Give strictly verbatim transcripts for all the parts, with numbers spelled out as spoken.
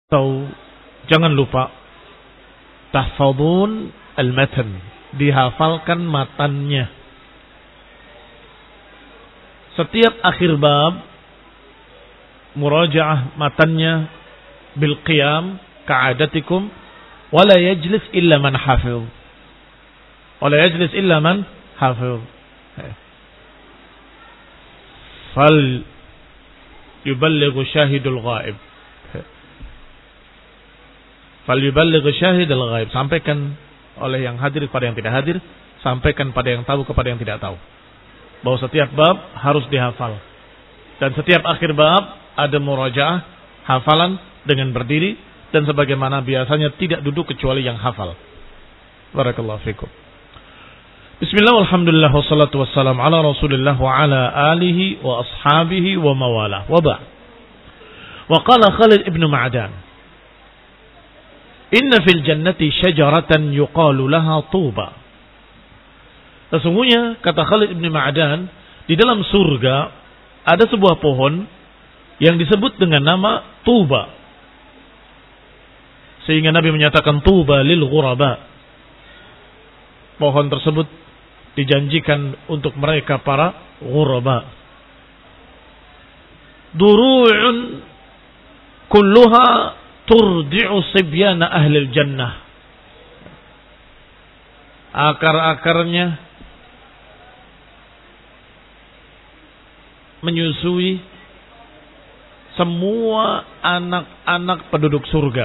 Atau jangan lupa tahfadzun al-matan, dihafalkan matannya. Setiap akhir bab murajaah matannya bil qiyam ka'adatikum wala yajlis illa man hafiz. Wala yajlis illa man hafiz. Fal yuballighu syahidul ghaib. Fal yuballighu syahidul ghaib. Sampaikan oleh yang hadir kepada yang tidak hadir, sampaikan pada yang tahu kepada yang tidak tahu. Bahwa setiap bab harus dihafal. Dan setiap akhir bab ada murajaah, hafalan dengan berdiri, dan sebagaimana biasanya tidak duduk kecuali yang hafal. Barakallahu fikum. Bismillah, alhamdulillah, wassalatu wassalamu ala rasulillah wa ala alihi wa ashabihi wa mawalah. Wa ba' wa qala Khalid ibn Ma'dan, inna fil jannati syajaratan yuqalu laha tuba. Sesungguhnya, kata Khalid ibn Ma'dan, di dalam surga ada sebuah pohon yang disebut dengan nama tuba. Sehingga Nabi menyatakan tuba lil ghuraba. Pohon tersebut dijanjikan untuk mereka para ghuraba. Duru'un kulluha turdi'u sibyana ahlil jannah. Akar-akarnya menyusui semua anak-anak penduduk surga.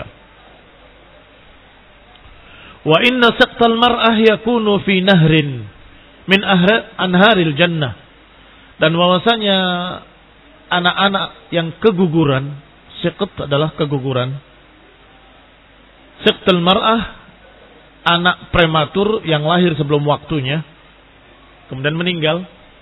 Wa inna saqtal mar'ah yakunu fi nahrin min anharil jannah. Dan bahwasanya anak-anak yang keguguran, siqt adalah keguguran. Siqtal mar'ah, anak prematur yang lahir sebelum waktunya kemudian meninggal.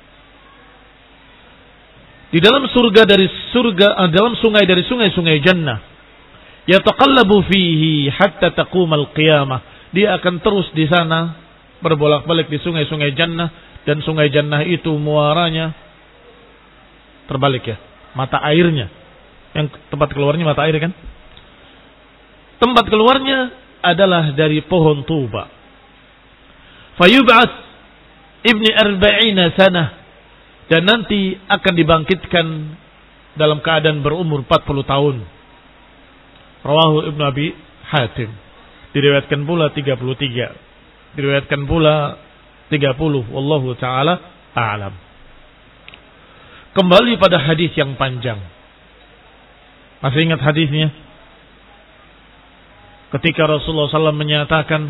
Di dalam surga dari surga, dalam sungai dari sungai-sungai jannah, yataqallabu fihi hatta taqumal qiyamah. Dia akan terus di sana berbolak-balik di sungai-sungai jannah, dan sungai jannah itu muaranya terbalik ya, mata airnya. Yang tempat keluarnya mata air kan? Tempat keluarnya adalah dari pohon tuba. Fayub'ats ibni arba'ina sanah. Dan nanti akan dibangkitkan dalam keadaan berumur empat puluh tahun. Rawahu Ibnu Abi Hatim. Diriwayatkan pula tiga puluh tiga. Diriwayatkan pula tiga puluh. Wallahu ta'ala a'lam. Kembali pada hadis yang panjang. Masih ingat hadisnya? Ketika Rasulullah sallallahu alaihi wasallam menyatakan,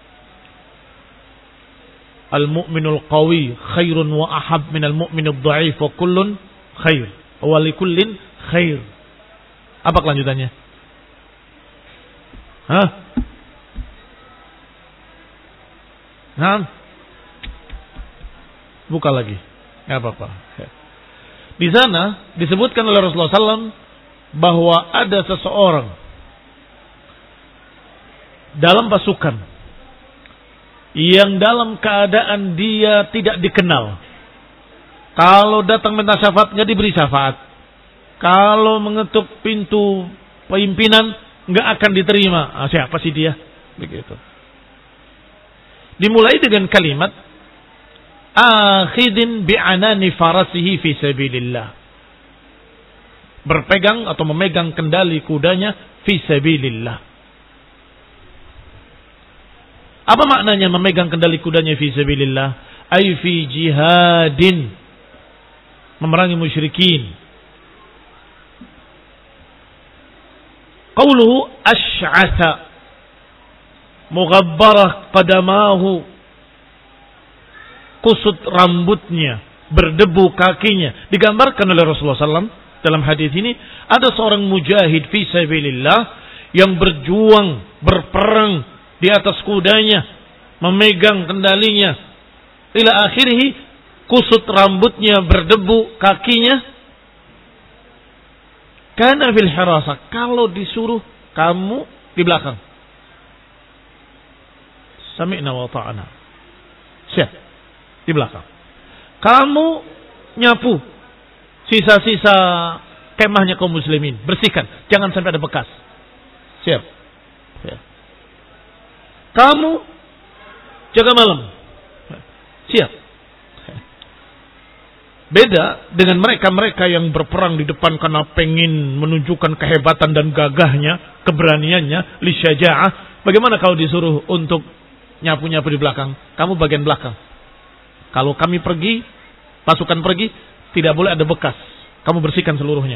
al-mu'minul qawi khairun wa ahab minal mu'minul dha'if wa kullun khair wa likullin khair. Apa kelanjutannya? Hah? Nah, buka lagi. Enggak apa-apa. Di sana disebutkan oleh Rasulullah sallallahu alaihi wasallam bahwa ada seseorang dalam pasukan yang dalam keadaan dia tidak dikenal. Kalau datang minta syafaat, nggak diberi syafaat. Kalau mengetuk pintu pimpinan, nggak akan diterima. Ah, siapa sih dia? Begitu. Dimulai dengan kalimat akhidin bi'anani farasihi fi sabilillah. Berpegang atau memegang kendali kudanya fi sabilillah. Apa maknanya memegang kendali kudanya fi sabilillah? Ay fi jihadin, memerangi musyrikin. Qauluhu asy'atha mughabbarah qadamahu, kusut rambutnya, berdebu kakinya. Digambarkan oleh Rasulullah sallallahu alaihi wasallam dalam hadis ini, ada seorang mujahid fi sabilillah yang berjuang, berperang di atas kudanya, memegang kendalinya, ila akhirih, kusut rambutnya, berdebu kakinya. Kana fil hirasah, kalau disuruh kamu di belakang. Sami'na wa ta'ana. Siap, di belakang. Kamu nyapu sisa-sisa kemahnya kaum muslimin, bersihkan, jangan sampai ada bekas. Siap. Ya. Kamu jaga malam. Siap. Beda dengan mereka-mereka yang berperang di depan karena pengen menunjukkan kehebatan dan gagahnya, keberaniannya, li syaja'ah. Bagaimana kalau disuruh untuk nyapu-nyapu di belakang? Kamu bagian belakang. Kalau kami pergi, pasukan pergi, tidak boleh ada bekas. Kamu bersihkan seluruhnya.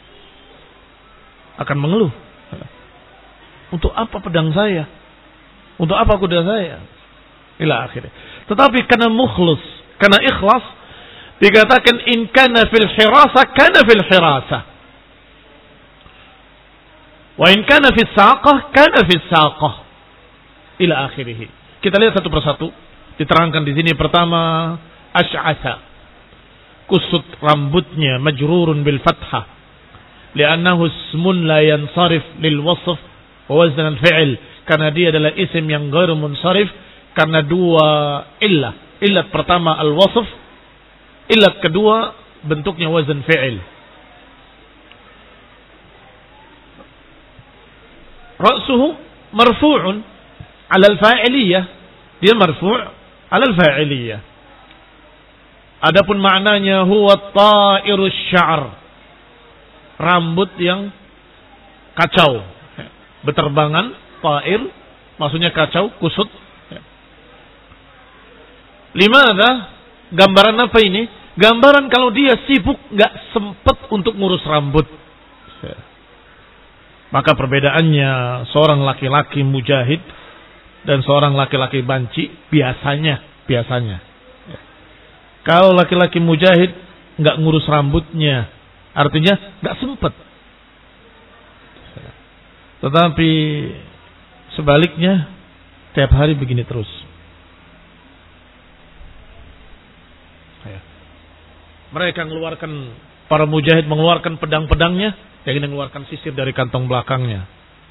Akan mengeluh. Untuk apa pedang saya? Untuk apa kuda saya? Ila akhirnya. Tetapi karena mukhlus, karena ikhlas, dikatakan in kana fil hirasa kana fil hirasa. Wa in kana fis saqah kana fis saqah. Ila akhirih. Kita lihat satu persatu. Diterangkan di sini pertama asy'atha. Kusut rambutnya majrurun bil fathah. Li'annahu ismun la yansarif lil wasf wa wazn al fi'l. Karena dia adalah isim yang ghairu munsharif karena dua illah. Illat pertama al wasf, illat kedua bentuknya wazn fi'il. Ra'suhu marfu'un 'ala al-fa'iliyah. Dia marfu' 'ala al-fa'iliyah. Adapun maknanya huwa ta'irus sya'r. Rambut yang kacau. Beterbangan, ta'ir, maksudnya kacau, kusut. Limadha? Gambaran apa ini? Gambaran kalau dia sibuk gak sempat untuk ngurus rambut. Maka perbedaannya seorang laki-laki mujahid dan seorang laki-laki banci biasanya, biasanya. Kalau laki-laki mujahid gak ngurus rambutnya, artinya gak sempat. Tetapi sebaliknya tiap hari begini terus. Mereka mengeluarkan, para mujahid mengeluarkan pedang-pedangnya, yang ingin mengeluarkan sisir dari kantong belakangnya.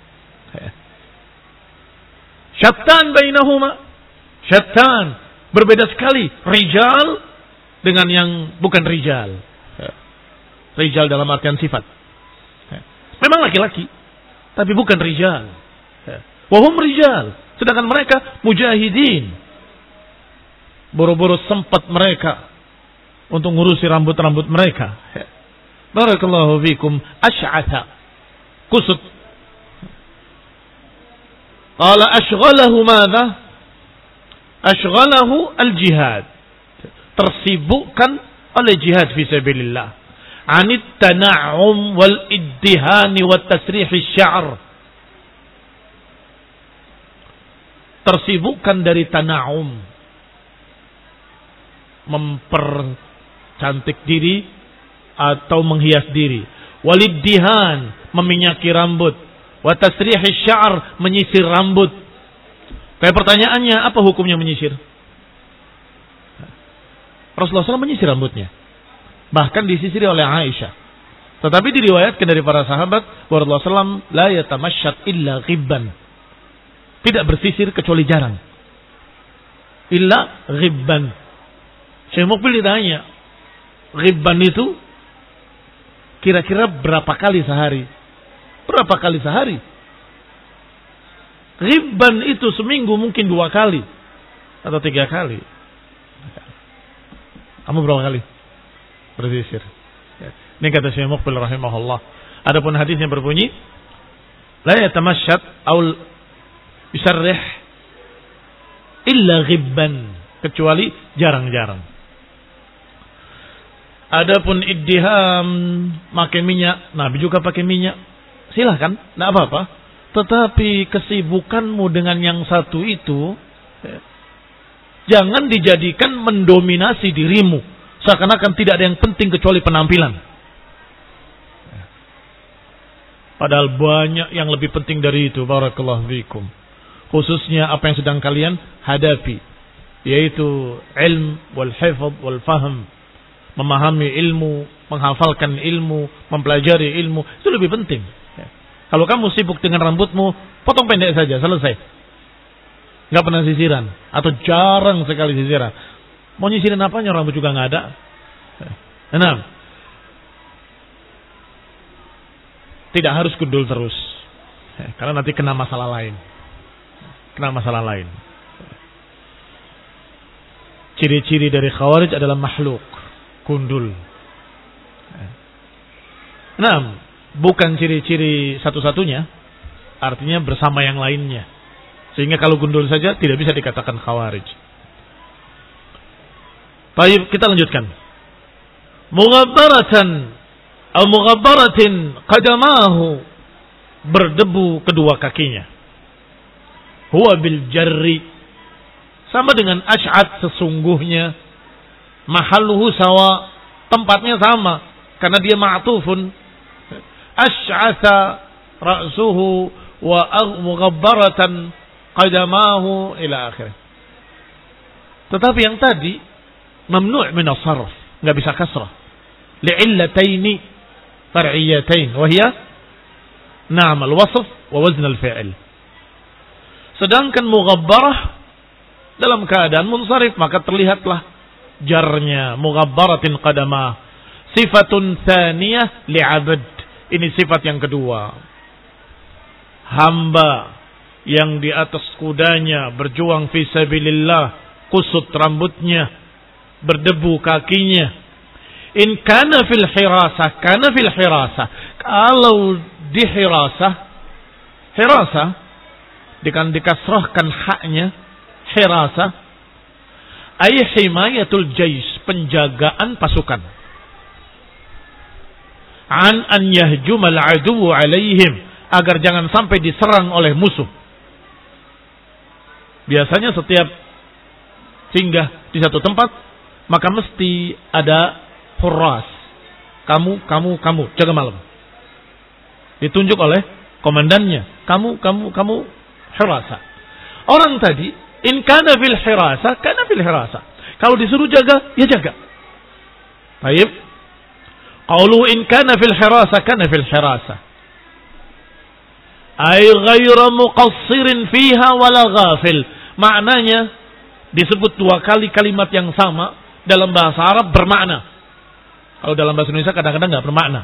Syattan bainahuma, syattan, berbeda sekali rijal dengan yang bukan rijal. Rijal dalam artian sifat. Memang laki-laki, tapi bukan rijal. Wahum rijal, sedangkan mereka mujahidin. Boro-boro sempat mereka untuk ngurusi rambut-rambut mereka. Barakallahu fikum. Asy'atha, kusut. Qala ashghalahu madha? Ashghalahu al-jihad. Tersibukkan oleh jihad fi sabilillah. Anit tana'um wal iddihani wat tasrih asy-sya'r. Tersibukkan dari tana'um, mempercantik diri atau menghias diri. Waliddihan, meminyaki rambut. Wa tasrih asy-sya'r, menyisir rambut. Tapi pertanyaannya, apa hukumnya menyisir? Rasulullah shallallahu alaihi wasallam menyisir rambutnya. Bahkan disisiri oleh Aisyah. Tetapi diriwayatkan dari para sahabat bahwa Rasulullah shallallahu alaihi wasallam la yatamassyat illa ghibban. Tidak bersisir kecuali jarang. Illa ghibban. Syekh Muqbil ditanya, ghibban itu kira-kira berapa kali sehari? Berapa kali sehari? Ghibban itu seminggu mungkin dua kali atau tiga kali. Kamu berapa kali bersisir? Ini kata Syekh Muqbil rahimahullah. Adapun hadisnya berbunyi, la yatamassyat aul bisarrih illa ghibban, kecuali jarang-jarang. Adapun iddiham, pakai minyak, Nabi juga pakai minyak. Silahkan, tidak apa-apa. Tetapi kesibukanmu dengan yang satu itu, jangan dijadikan mendominasi dirimu. Seakan-akan tidak ada yang penting kecuali penampilan. Padahal banyak yang lebih penting dari itu. Barakallahu fikum. Khususnya apa yang sedang kalian hadapi, yaitu ilm wal hifz wal fahm. Memahami ilmu, menghafalkan ilmu, mempelajari ilmu, itu lebih penting. Kalau kamu sibuk dengan rambutmu, potong pendek saja, selesai. Nggak pernah sisiran, atau jarang sekali sisiran. Mau nyisirin apanya, rambut juga nggak ada. Enam. Tidak harus gundul terus. Karena nanti kena masalah lain. Kena masalah lain. Ciri-ciri dari Khawarij adalah makhluk, gundul. Nah, bukan ciri-ciri satu-satunya, artinya bersama yang lainnya. Sehingga kalau gundul saja tidak bisa dikatakan Khawarij. Baik, kita lanjutkan. Mughabbaratan atau mughabbaratin qadamahu, berdebu kedua kakinya. Huwa bil jarri, sama dengan ash'at sesungguhnya. Mahalluhu sawa, tempatnya sama karena dia ma'tufun. Ash'atha ra'suhu wa mughabbaratan qadamahu ila akhir. Tetapi yang tadi mamnu' min as-sarf, enggak bisa kasrah. Li'illataini far'iyatain wa hiya na'am al-wasf wa wazn al-fi'l. Sedangkan mughabbarah dalam keadaan munsharif, maka terlihatlah jarnya, mughabbaratin qadamah. Sifatun tsaniyah li'abd, ini sifat yang kedua. Hamba yang di atas kudanya berjuang fi sabilillah, kusut rambutnya, berdebu kakinya. In kana fil hirasah, kana fil hirasah. Kalau di hirasah, hirasah dengan dikasrahkan haknya, hirasah ay himayatul jais, penjagaan pasukan. An an yahjumal adu alaihim, agar jangan sampai diserang oleh musuh. Biasanya setiap singgah di satu tempat, maka mesti ada hurras. Kamu, kamu, kamu, jaga malam. Ditunjuk oleh komandannya. Kamu, kamu, kamu, hirasa. Orang tadi, in kana fil hirasa, kana fil hirasa. Kalau disuruh jaga, ya jaga. Baik. Qaulu in kana fil hirasa, kana fil hirasa. Ay ghayra muqassirin fiha wala ghafil. Maknanya disebut dua kali kalimat yang sama dalam bahasa Arab bermakna. Kalau dalam bahasa Indonesia kadang-kadang enggak bermakna.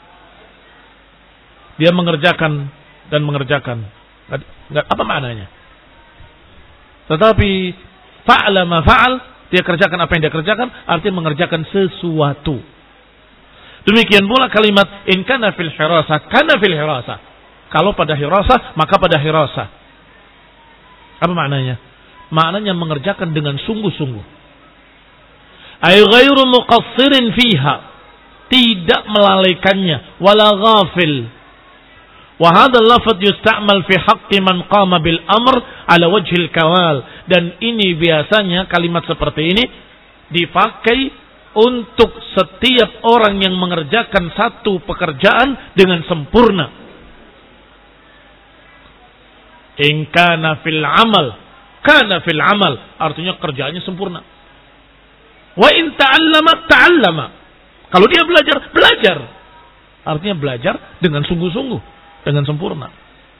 Dia mengerjakan dan mengerjakan. Enggak, apa maknanya? Tetapi fa'ala ma fa'al, dia kerjakan apa yang dia kerjakan, artinya mengerjakan sesuatu. Demikian pula kalimat in kana fil hirasa, kana fil hirasa. Kalau pada hirasa, maka pada hirasa. Apa maknanya? Maknanya mengerjakan dengan sungguh-sungguh. Ay ghairu muqassirin fiha, tidak melalaikannya, wala ghafil. Wa hadzal lafaz yusta'mal fi haqqi man qama bil amr ala wajhil kawal. Dan ini biasanya kalimat seperti ini dipakai untuk setiap orang yang mengerjakan satu pekerjaan dengan sempurna. In kana fil amal, kana fil amal, artinya kerjaannya sempurna. Wa in ta'allama, ta'allama. Kalau dia belajar, belajar. Artinya belajar dengan sungguh-sungguh, dengan sempurna.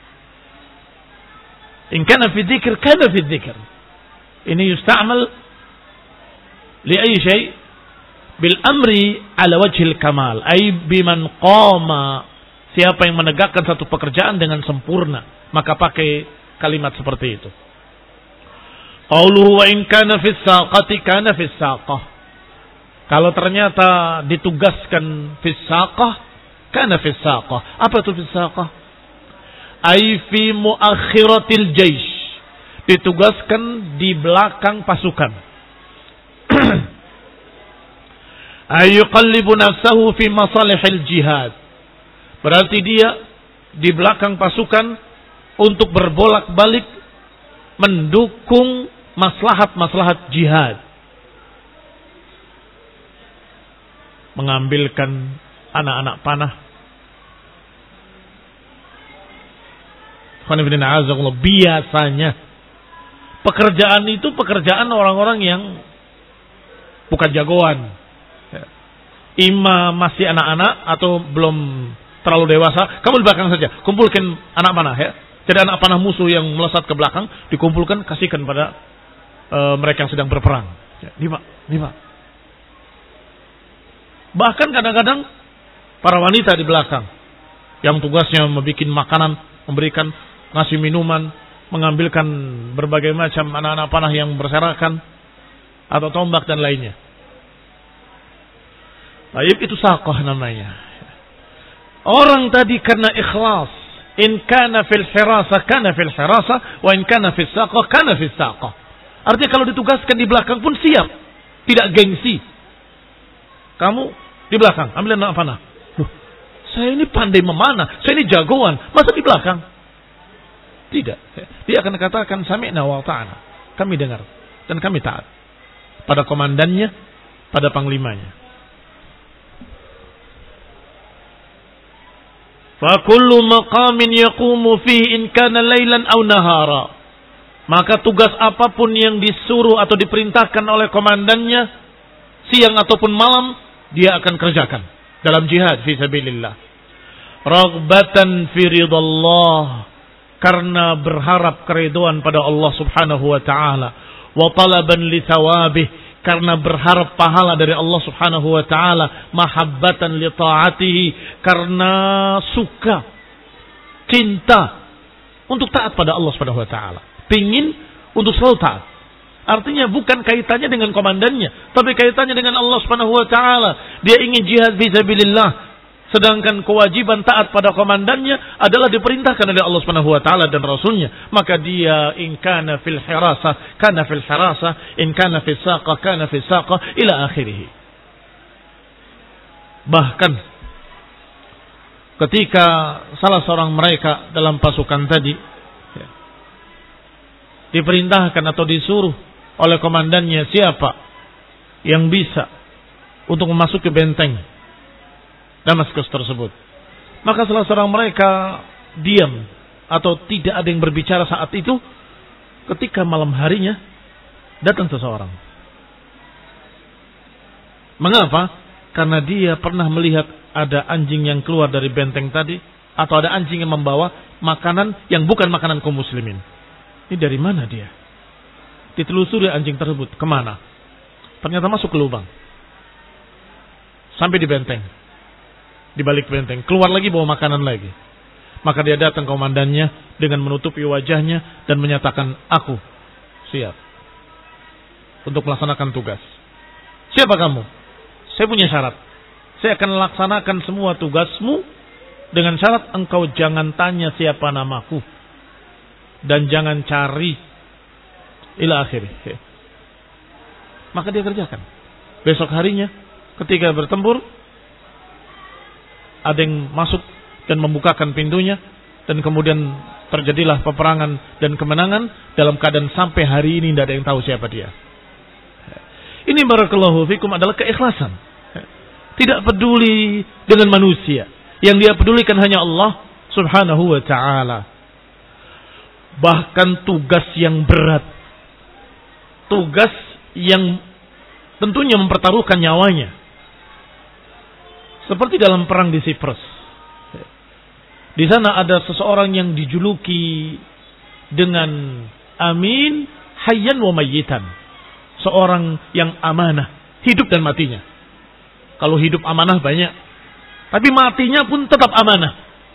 In kana fi dzikr, kana fi dzikr. Ini yusta'mal li ayyi syai' bil amri ala wajhil kamal, ay biman qama, siapa yang menegakkan satu pekerjaan dengan sempurna, maka pakai kalimat seperti itu. Qauluhu wa in kana fis saqati kana fis saqah. Kalau ternyata ditugaskan fis saqah, kana fis saqah. Apa itu fis saqah? Ai fi muakhiratil jaish. Ditugaskan di belakang pasukan. Ay yuqallibu nafsahu fi masalihil jihad. Berarti dia di belakang pasukan untuk berbolak-balik mendukung maslahat-maslahat jihad. Mengambilkan anak-anak panah. Biasanya pekerjaan itu pekerjaan orang-orang yang bukan jagoan. Ima masih anak-anak atau belum terlalu dewasa, kamu di belakang saja, kumpulkan anak panah ya. Jadi anak panah musuh yang melesat ke belakang dikumpulkan, kasihkan pada e, mereka yang sedang berperang. Ya, lima, lima. Bahkan kadang-kadang para wanita di belakang yang tugasnya membuat makanan memberikan, ngasih minuman, mengambilkan berbagai macam anak-anak panah yang berserakan atau tombak dan lainnya. Baik, itu saqah namanya. Orang tadi karena ikhlas, in kana fil hirasa kana fil hirasa wa in kana fis saqah kana fis saqah. Artinya kalau ditugaskan di belakang pun siap, tidak gengsi. Kamu di belakang, ambil anak panah. Saya ini pandai memanah, saya ini jagoan, masa di belakang? Tidak. Dia akan katakan sami'na wa ta'ana. Kami dengar dan kami taat pada komandannya, pada panglimanya. Fa kullu maqamin yaqumu fihi in kana lailan aw nahara. Maka tugas apapun yang disuruh atau diperintahkan oleh komandannya, siang ataupun malam, dia akan kerjakan dalam jihad fi sabilillah. Raghbatan fi ridallah, karena berharap keridhaan pada Allah Subhanahu wa taala, wa talaban li thawabih, karena berharap pahala dari Allah Subhanahu wa taala, mahabbatan li taatihi, karena suka, cinta untuk taat pada Allah Subhanahu wa taala, pingin untuk selalu taat. Artinya bukan kaitannya dengan komandannya, tapi kaitannya dengan Allah Subhanahu wa taala. Dia ingin jihad fi sabilillah, sedangkan kewajiban taat pada komandannya adalah diperintahkan oleh Allah Subhanahu wa taala dan Rasulnya. Maka dia in kana fil hirasa kana fil hirasa, in kana fis saqa kana fis saqa, ila akhirih. Bahkan ketika salah seorang mereka dalam pasukan tadi diperintahkan atau disuruh oleh komandannya siapa yang bisa untuk memasuki benteng Damaskus tersebut, maka salah seorang mereka diam atau tidak ada yang berbicara saat itu. Ketika malam harinya datang seseorang. Mengapa? Karena dia pernah melihat ada anjing yang keluar dari benteng tadi, atau ada anjing yang membawa makanan yang bukan makanan kaum muslimin. Ini dari mana dia? Ditelusuri anjing tersebut kemana? Ternyata masuk ke lubang sampai di benteng. Di balik benteng, keluar lagi bawa makanan lagi. Maka dia datang ke komandannya dengan menutupi wajahnya dan menyatakan, aku siap untuk melaksanakan tugas. Siapa kamu? Saya punya syarat. Saya akan melaksanakan semua tugasmu dengan syarat engkau jangan tanya siapa namaku dan jangan cari ila akhirih. Maka dia kerjakan. Besok harinya ketika bertempur, ada yang masuk dan membukakan pintunya, dan kemudian terjadilah peperangan dan kemenangan dalam keadaan sampai hari ini tidak ada yang tahu siapa dia. Ini barakallahu fikum adalah keikhlasan. Tidak peduli dengan manusia. Yang dia pedulikan hanya Allah Subhanahu wa ta'ala. Bahkan tugas yang berat, tugas yang tentunya mempertaruhkan nyawanya, seperti dalam perang di Siprus. Di sana ada seseorang yang dijuluki dengan Amin Hayyan wa Mayyitan. Seorang yang amanah, hidup dan matinya. Kalau hidup amanah banyak, tapi matinya pun tetap amanah.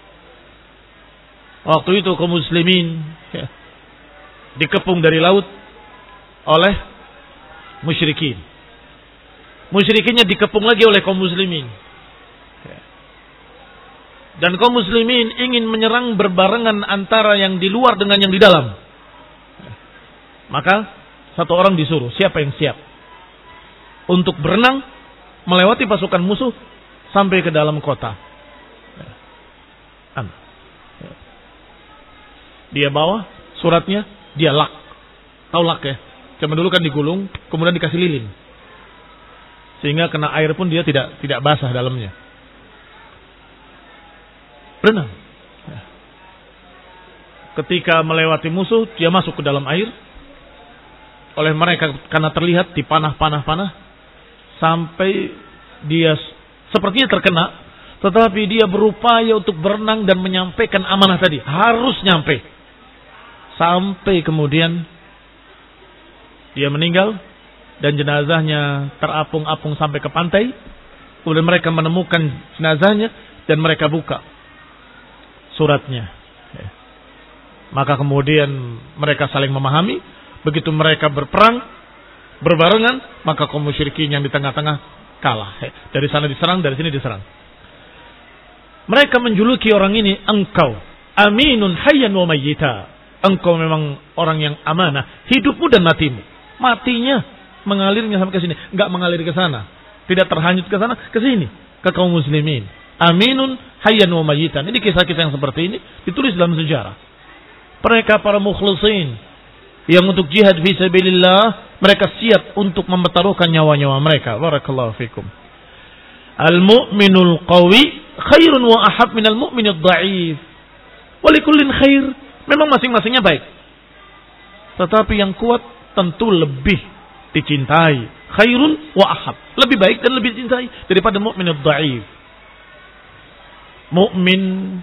Waktu itu kaum muslimin ya, dikepung dari laut oleh musyrikin. Musyrikinnya dikepung lagi oleh kaum muslimin. Dan kaum muslimin ingin menyerang berbarengan antara yang di luar dengan yang di dalam. Maka satu orang disuruh, siapa yang siap untuk berenang melewati pasukan musuh sampai ke dalam kota. Dia bawa suratnya, dia lak. Tahu lak ya? Cuma dulu kan digulung, kemudian dikasih lilin. Sehingga kena air pun dia tidak tidak basah dalamnya. Berenang. Ketika melewati musuh, dia masuk ke dalam air. Oleh mereka karena terlihat di panah-panah-panah, sampai dia sepertinya terkena, tetapi dia berupaya untuk berenang dan menyampaikan amanah tadi. Harus nyampe. Sampai kemudian dia meninggal dan jenazahnya terapung-apung sampai ke pantai. Kemudian mereka menemukan jenazahnya dan mereka buka suratnya. Maka kemudian mereka saling memahami. Begitu mereka berperang, berbarengan, maka kaum musyrikin yang di tengah-tengah kalah. Dari sana diserang, dari sini diserang. Mereka menjuluki orang ini, engkau aminun hayyan wa mayyita. Engkau memang orang yang amanah, hidupmu dan matimu. Matinya mengalirnya sampai ke sini, enggak mengalir ke sana. Tidak terhanyut ke sana, ke sini, ke kaum muslimin. Aminun hayyan wa mayyitan. Ini kisah-kisah yang seperti ini ditulis dalam sejarah. Mereka para mukhlisin yang untuk jihad fi sabilillah, mereka siap untuk mempertaruhkan nyawa-nyawa mereka. Barakallahu fikum. Al-mu'minul qawi khairun wa ahab minal mu'minid dha'if. Wa likullin khair. Memang masing-masingnya baik. Tetapi yang kuat tentu lebih dicintai. Khairun wa ahab. Lebih baik dan lebih dicintai daripada mu'minid dha'if. Mu'min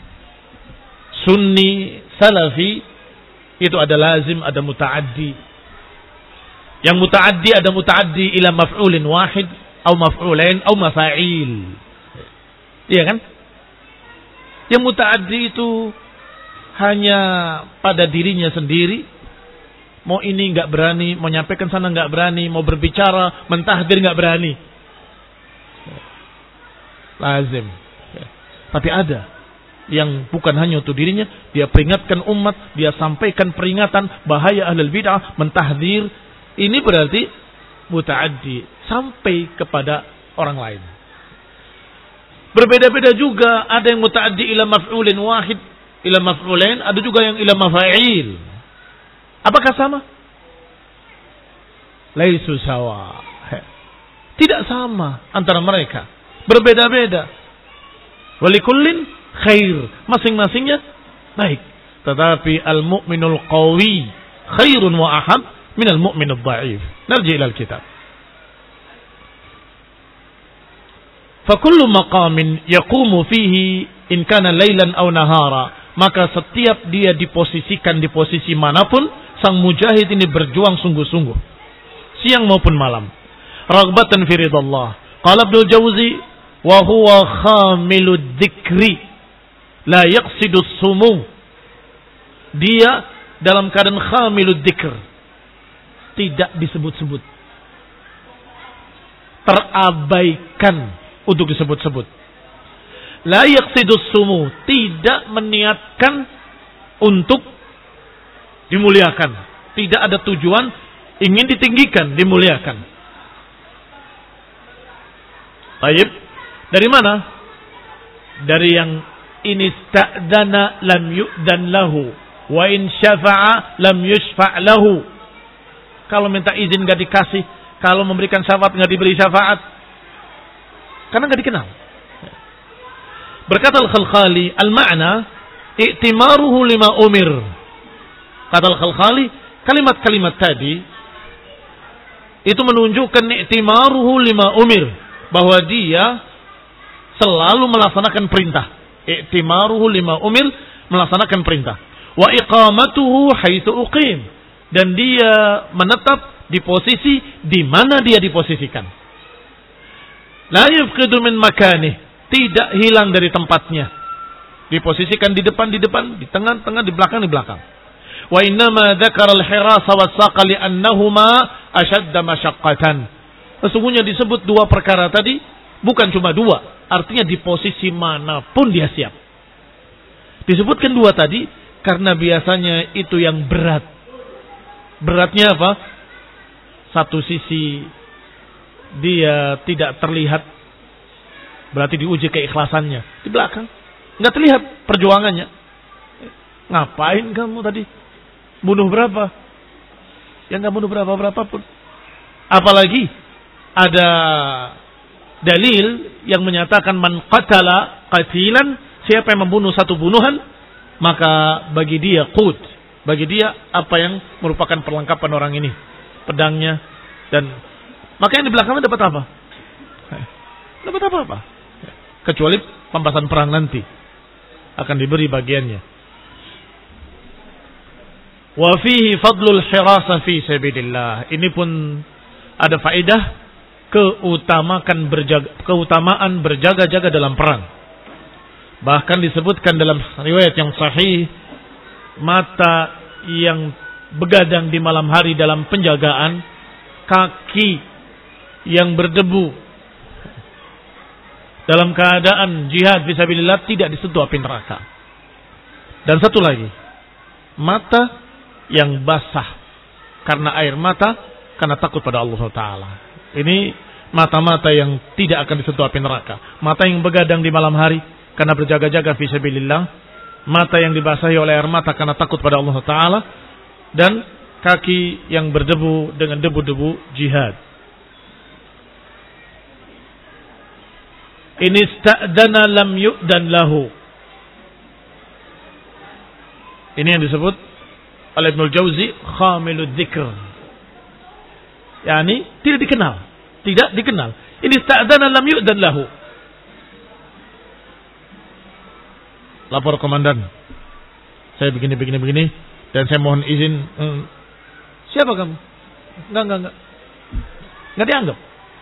sunni salafi itu ada lazim, ada muta'addi. Yang muta'addi ada muta'addi ila maf'ulin wahid atau maf'ulain atau mafa'il. Iya kan? Yang muta'addi itu hanya pada dirinya sendiri. Mau ini enggak berani, mau nyampaikan sana enggak berani, mau berbicara, mentahdir enggak berani. Lazim. Tapi ada yang bukan hanya untuk dirinya, dia peringatkan umat, dia sampaikan peringatan bahaya ahlul bid'ah, mentahdir. Ini berarti muta'addi sampai kepada orang lain. Berbeda-beda juga, ada yang muta'addi ila maf'ulin wahid, ila maf'ulain, ada juga yang ila mafa'il. Apakah sama? Laisu sawa. Tidak sama antara mereka. Berbeda-beda. Walikullin khair. Masing-masingnya baik. Tetapi al-mu'minul qawi khairun wa ahab minal mu'minul dha'if. Narji ilal kitab. Fakullu maqamin yaqumu fihi in kana laylan aw nahara. Maka setiap dia diposisikan di posisi manapun, sang mujahid ini berjuang sungguh-sungguh, siang maupun malam. Raghbatan fi ridallah. Qala Ibnu Jauzi, wa huwa khamilud dzikri la yaqsidu sumu. Dia dalam keadaan khamilud dzikr, tidak disebut-sebut, terabaikan untuk disebut-sebut. La yaqsidus sumu, tidak meniatkan untuk dimuliakan. Tidak ada tujuan ingin ditinggikan, dimuliakan. Baik. Dari mana? Dari yang in ista'dana lam yu'dan lahu wa in syafa'a lam yushfa' lahu. Kalau minta izin enggak dikasih, kalau memberikan syafaat enggak diberi syafaat. Karena enggak dikenal. Berkata Al-Khalkhali, al-ma'na i'timaruhu lima umir. Kata Al-Khalkhali, kalimat-kalimat tadi itu menunjukkan i'timaruhu lima umir, bahwa dia selalu melaksanakan perintah. I'timaruhu lima umir, melaksanakan perintah. Wa iqamatuhu haitsu uqim, dan dia menetap di posisi di mana dia diposisikan. La yufqidu min makanih, tidak hilang dari tempatnya. Diposisikan di depan, di depan, di tengah-tengah, di belakang, di belakang. Wa innama dzakara al-hirasa was-saqa li'annahuma ashadda masyaqqatan. Sesungguhnya disebut dua perkara tadi, bukan cuma dua, artinya di posisi manapun dia siap. Disebutkan dua tadi karena biasanya itu yang berat. Beratnya apa? Satu sisi dia tidak terlihat, berarti diuji keikhlasannya. Di belakang nggak terlihat perjuangannya. Ngapain kamu tadi? Bunuh berapa? Ya nggak bunuh berapa-berapa pun. Apalagi ada dalil yang menyatakan man qatala qatilan, siapa yang membunuh satu bunuhan, maka bagi dia qut, bagi dia apa yang merupakan perlengkapan orang ini, pedangnya, dan maka yang di belakangnya dapat apa? Dapat apa-apa? Kecuali pampasan perang nanti akan diberi bagiannya. Wa fihi fadlul hirasa fi sabilillah. Ini pun ada faedah keutamaan berjaga, keutamaan berjaga-jaga dalam perang. Bahkan disebutkan dalam riwayat yang sahih mata yang begadang di malam hari dalam penjagaan, kaki yang berdebu dalam keadaan jihad fisabilillah tidak disentuh api neraka. Dan satu lagi, mata yang basah karena air mata, karena takut pada Allah Taala. Ini mata-mata yang tidak akan disentuh api neraka. Mata yang begadang di malam hari karena berjaga-jaga fisabilillah, mata yang dibasahi oleh air mata karena takut pada Allah Ta'ala, dan kaki yang berdebu dengan debu-debu jihad. In ista'dana lam yu'dan lahu. Ini yang disebut oleh Ibnul Jauzi khamilud dzikr. Yani tidak dikenal, tidak dikenal. In ista'dana lam yu'dan lahu. Lapor komandan, saya begini begini begini dan saya mohon izin. Hmm, siapa kamu? Enggak enggak enggak enggak dianggap.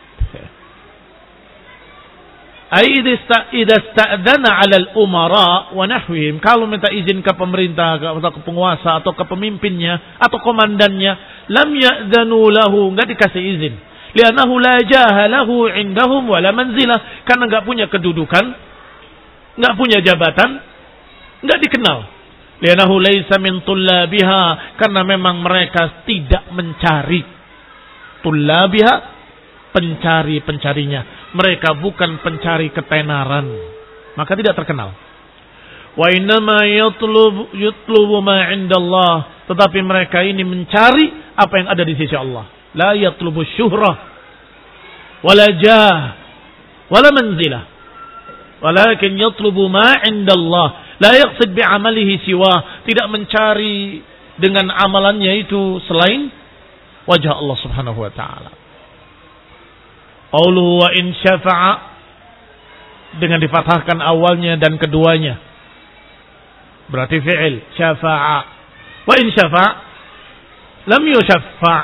Ai idza sta'dana 'ala al-umara wa nahwihim, kalau minta izin ke pemerintah atau ke penguasa atau ke pemimpinnya atau komandannya, lam ya'danu lahu, enggak dikasih izin. Li'annahu la jaha lahu 'indahum wa la manzilah, karena enggak punya kedudukan, enggak punya jabatan, enggak dikenal. Li'annahu laisa min tullabiha, karena memang mereka tidak mencari. Tullabiha, pencari-pencarinya. Mereka bukan pencari ketenaran, maka tidak terkenal. Wa innama yatlub yutlubu ma 'indallah, tetapi mereka ini mencari apa yang ada di sisi Allah. La yatlubu syuhrah wala jah wala manzilah, walakin yatlubu ma 'indallah. La yaqsid bi'amalihi siwa, tidak mencari dengan amalannya itu selain wajah Allah Subhanahu wa taala. Qauluhu wa in syafa'a, dengan difathahkan awalnya dan keduanya, berarti fi'il syafa'a. Wa in syafa' lam yushaffa'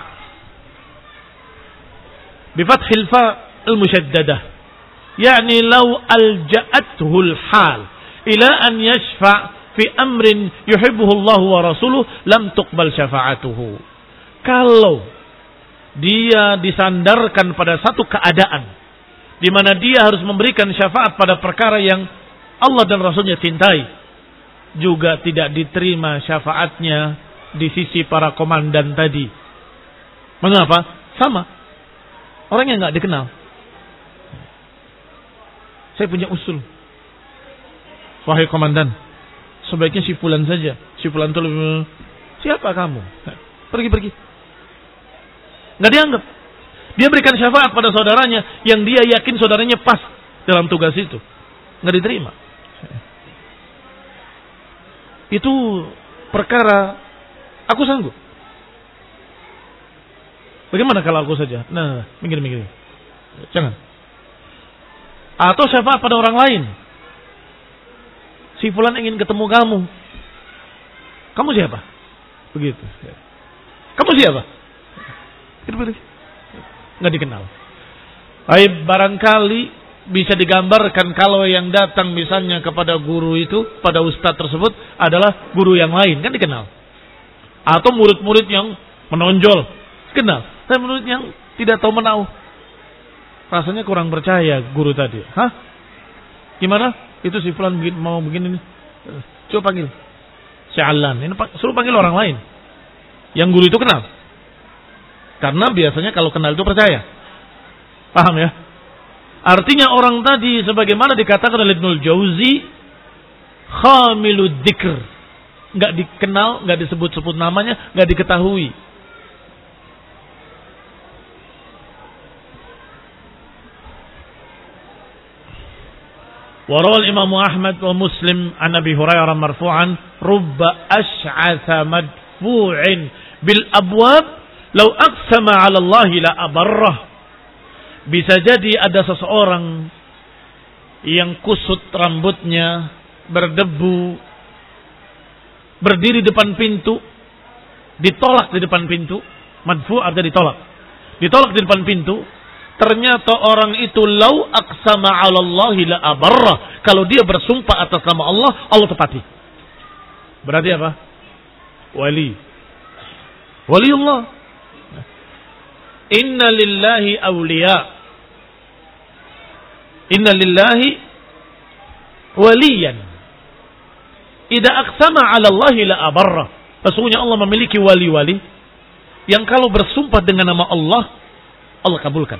bi fathil fa al-musyaddadah, yani law alja'athu al-hal ila an yashfa' fi amrin yuhibbuhu Allah wa rasuluhu lam tuqbal syafa'atuhu. Kalau dia disandarkan pada satu keadaan di mana dia harus memberikan syafaat pada perkara yang Allah dan Rasulnya cintai, juga tidak diterima syafaatnya di sisi para komandan tadi. Mengapa? Sama, orang yang nggak dikenal. Saya punya usul, wahai komandan, sebaiknya si fulan saja. Si fulan itu lebih... Siapa kamu? Pergi-pergi. Nggak dianggap. Dia berikan syafaat pada saudaranya yang dia yakin saudaranya pas dalam tugas itu. Nggak diterima. Itu perkara aku sanggup. Bagaimana kalau aku saja? Nah, minggir-minggir. Jangan. Atau syafaat pada orang lain. Si fulan ingin ketemu kamu. Kamu siapa? Begitu. Kamu siapa? Nggak dikenal. Baik, barangkali bisa digambarkan kalau yang datang misalnya kepada guru itu, pada ustadz tersebut adalah guru yang lain, kan dikenal. Atau murid-murid yang menonjol, kenal. Tapi murid yang tidak tahu menau, rasanya kurang percaya guru tadi. Hah? Gimana? Itu si fulan mau begini nih. Coba panggil. Si Alan. Ini suruh panggil orang lain. Yang guru itu kenal. Karena biasanya kalau kenal itu percaya. Paham ya? Artinya orang tadi sebagaimana dikatakan oleh Ibnul Jauzi khamilud dzikr. Enggak dikenal, enggak disebut-sebut namanya, enggak diketahui. Warawal Imam Ahmad wa Muslim an Abi Hurairah marfu'an, rubba ash'atha madfu'in bil abwab lau aqsama 'ala Allah la abarrah. Bisa jadi ada seseorang yang kusut rambutnya, berdebu, berdiri depan pintu, ditolak di depan pintu. Madfu' artinya ditolak. Ditolak di depan pintu. Ternyata orang itu lau aqsama 'ala Allah la abarrah. Kalau dia bersumpah atas nama Allah, Allah tepati. Berarti apa? wali. Waliullah. Inna lillahi awliya. Inna lillahi waliyan. Idza aqsama 'ala Allahi la abarra. Sesungguhnya Allah memiliki wali-wali yang kalau bersumpah dengan nama Allah, Allah kabulkan.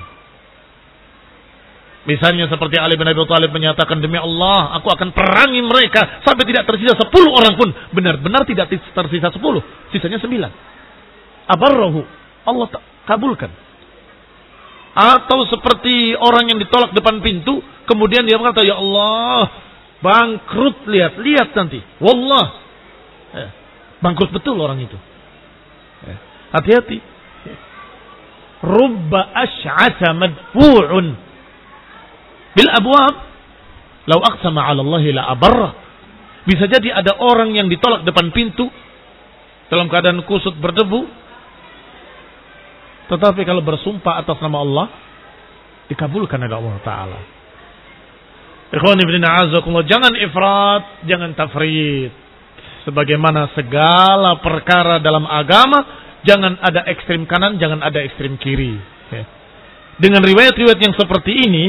Misalnya seperti Ali bin Abi Thalib menyatakan, demi Allah, aku akan perangi mereka sampai tidak tersisa sepuluh orang pun. Benar-benar tidak tersisa sepuluh, sisanya sembilan. Abarrahu, Allah kabulkan. Atau seperti orang yang ditolak depan pintu, kemudian dia berkata, ya Allah, bangkrut, lihat, lihat nanti. Wallah, eh, bangkrut betul orang itu. Eh, hati-hati. Rubba ash'atha madfu'un bil abwab lau aqsama 'ala Allah la abarra. Bisa jadi ada orang yang ditolak depan pintu dalam keadaan kusut berdebu, tetapi kalau bersumpah atas nama Allah dikabulkan oleh Allah Ta'ala. Ikhwani fillah, a'azakumullah, jangan ifrat, jangan tafrid. Sebagaimana segala perkara dalam agama, jangan ada ekstrem kanan, jangan ada ekstrem kiri. Dengan riwayat-riwayat yang seperti ini,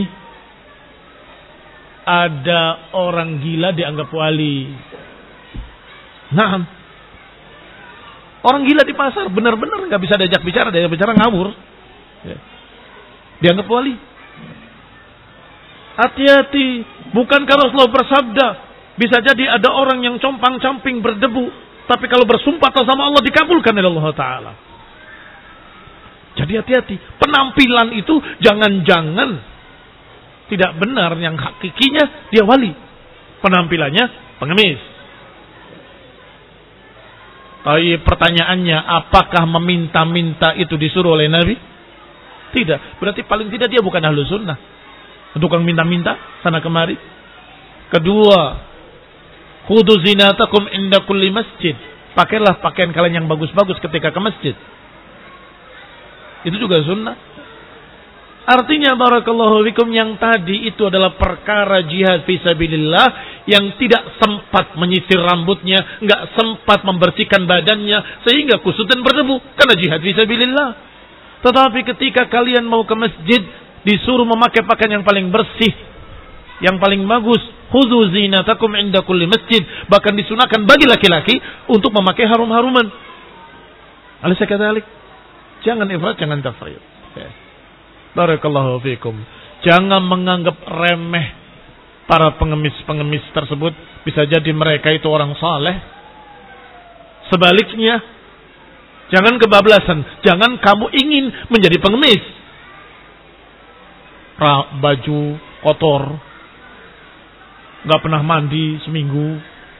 ada orang gila dianggap wali. Nah, orang gila di pasar benar-benar nggak bisa diajak bicara, diajak bicara ngawur, dianggap wali. Hati-hati, bukankah Rasulullah bersabda, bisa jadi ada orang yang compang-camping berdebu, tapi kalau bersumpah atas nama Allah dikabulkan oleh Allah Ta'ala. Jadi hati-hati, penampilan itu jangan-jangan tidak benar, yang hakikinya dia wali, penampilannya pengemis. Tapi pertanyaannya, apakah meminta-minta itu disuruh oleh Nabi? Tidak. Berarti paling tidak dia bukan ahlu sunnah, tukang minta-minta sana kemari. Kedua, khudu zinatakum inda kulli masjid. Pakailah pakaian kalian yang bagus-bagus ketika ke masjid. Itu juga sunnah. Artinya barakallahu fikum, yang tadi itu adalah perkara jihad fisabilillah yang tidak sempat menyisir rambutnya, enggak sempat membersihkan badannya sehingga kusut dan berdebu karena jihad fisabilillah. Tetapi ketika kalian mau ke masjid disuruh memakai pakaian yang paling bersih, yang paling bagus, khudzu zinatakum inda kulli masjid, bahkan disunahkan bagi laki-laki untuk memakai harum-haruman. Alaysa kadzalik? Jangan ifrat, jangan tafrid. Barakallahu fikum. Jangan menganggap remeh para pengemis-pengemis tersebut. Bisa jadi mereka itu orang saleh. Sebaliknya, jangan kebablasan. Jangan kamu ingin menjadi pengemis. Baju kotor, gak pernah mandi seminggu,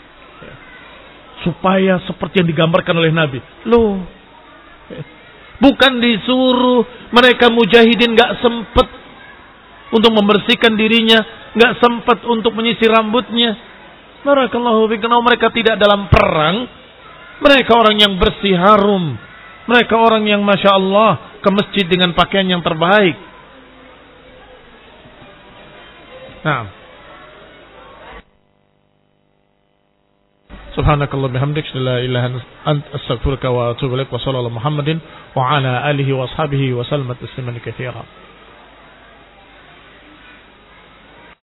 supaya seperti yang digambarkan oleh Nabi. Loh, bukan disuruh mereka mujahidin gak sempat untuk membersihkan dirinya, gak sempat untuk menyisir rambutnya. Barakallahu fikum, mereka tidak dalam perang. Mereka orang yang bersih harum. Mereka orang yang masya Allah ke masjid dengan pakaian yang terbaik. Nah, subhanakallah bihamdik, la ilaha illa anta, astaghfiruka wa atubu ilaik, wa sallallahu Muhammadin wa ala alihi wa ashabihi wa sallam tasliman katsiran.